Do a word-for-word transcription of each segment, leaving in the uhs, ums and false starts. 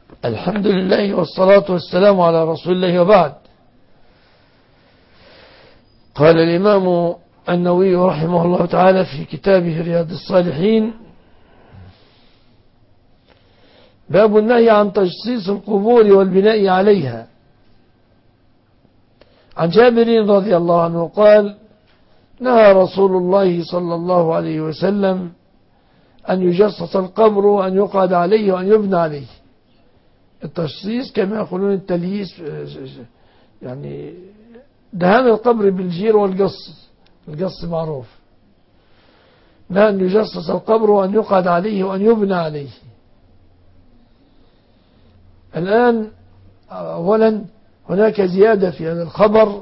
الحمد لله والصلاة والسلام على رسول الله وبعد. قال الإمام النووي رحمه الله تعالى في كتابه رياض الصالحين: باب النهي عن تجصيص القبور والبناء عليها. عن جابر رضي الله عنه قال: نهى رسول الله صلى الله عليه وسلم أن يجصص القبر وأن يقعد عليه وأن يبنى عليه. التجصيص كما يقولون التلييس، يعني دهان القبر بالجير والقص. القص معروف. نهى أن يجصص القبر وأن يقعد عليه وأن يبنى عليه. الآن أولا هناك زيادة في هذا الخبر.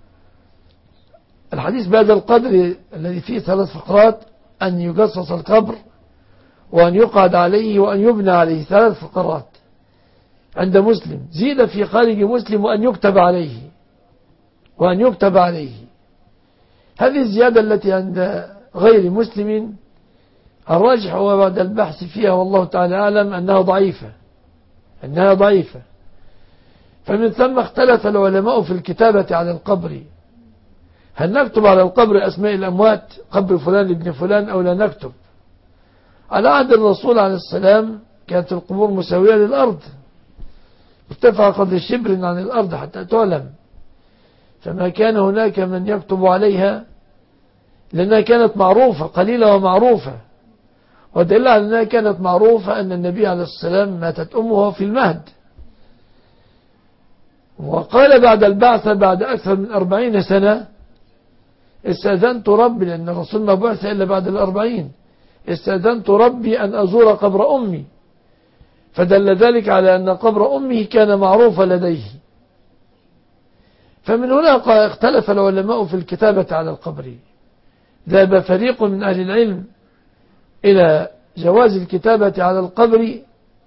الحديث بهذا القدر الذي فيه ثلاث فقرات: أن يجصص القبر وأن يقعد عليه وأن يبنى عليه، ثلاث فقرات عند مسلم. زيد في خارج مسلم: وأن يكتب عليه وأن يكتب عليه. هذه الزيادة التي عند غير مسلم الراجح هو بعد البحث فيها والله تعالى أعلم أنها ضعيفة أنها ضعيفة فمن ثم اختلف العلماء في الكتابة على القبر. هل نكتب على القبر أسماء الأموات، قبر فلان ابن فلان، أو لا نكتب؟ على عهد الرسول عليه السلام كانت القبور مساوية للأرض، ارتفع قدر شبر عن الأرض حتى تعلم، فما كان هناك من يكتب عليها لأنها كانت معروفة، قليلة ومعروفة. ودل على أنها كانت معروفة أن النبي عليه السلام ماتت أمه في المهد، وقال بعد البعثة بعد أكثر من أربعين سنة: استأذنت ربي، لأن الرسول ما بعث إلا بعد الأربعين، استأذنت ربي أن أزور قبر أمي. فدل ذلك على أن قبر أمه كان معروفا لديه. فمن هنا اختلف العلماء في الكتابة على القبر. ذهب فريق من أهل العلم إلى جواز الكتابة على القبر،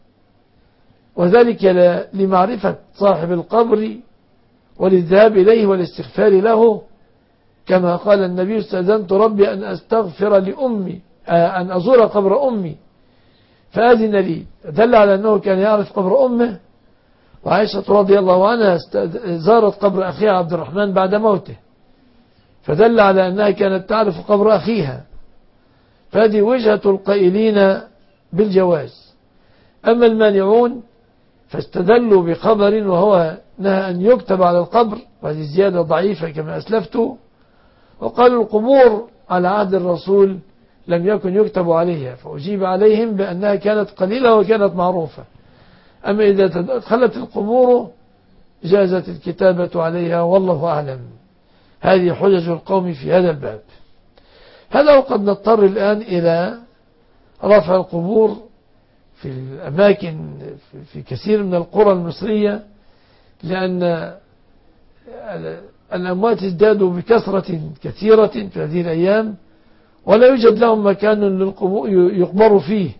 وذلك لمعرفة صاحب القبر وللذهاب إليه والاستغفار له، كما قال النبي: استأذنت ربي أن أستغفر لأمي، أن أزور قبر أمي فأذن لي. دل على أنه كان يعرف قبر أمه. وعائشة رضي الله عنها زارت قبر أخيها عبد الرحمن بعد موته، فدل على أنها كانت تعرف قبر أخيها. فهذه وجهة القائلين بالجواز. أما المانعون فاستدلوا بخبر وهو نهى أن يكتب على القبر، وهذه زيادة ضعيفة كما أسلفت، وقالوا القبور على عهد الرسول لم يكن يكتب عليها، فأجيب عليهم بأنها كانت قليلة وكانت معروفة. أما إذا دخلت القبور جازت الكتابة عليها، والله أعلم. هذه حجج القوم في هذا الباب. هذا وقد نضطر الآن إلى رفع القبور في الأماكن في كثير من القرى المصرية، لأن الأموات ازدادوا بكثرة كثيرة في هذه الأيام، ولا يوجد لهم مكان يقبروا فيه.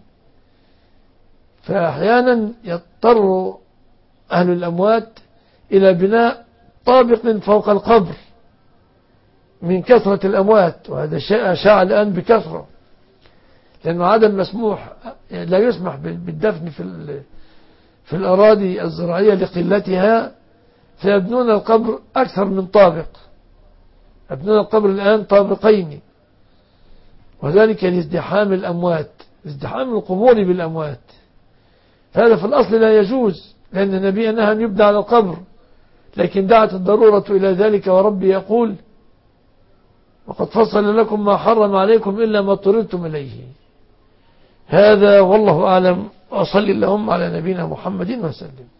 فأحيانا يضطر أهل الأموات إلى بناء طابق فوق القبر من كثرة الأموات، وهذا شيء شاع الآن بكثرة، لأنه عدم مسموح، لا يسمح بالدفن في في الأراضي الزراعية لقلتها، فيبنون القبر أكثر من طابق. يبنون القبر الآن طابقين، وذلك لازدحام الأموات، ازدحام القبور بالأموات. فهذا في الأصل لا يجوز، لأن النبي نهى أن يبنى على القبر، لكن دعت الضرورة إلى ذلك. وربي يقول: وقد فصل لكم ما حرم عليكم إلا ما اضطررتم إليه. هذا والله أعلم، وصل اللهم على نبينا محمد وسلم.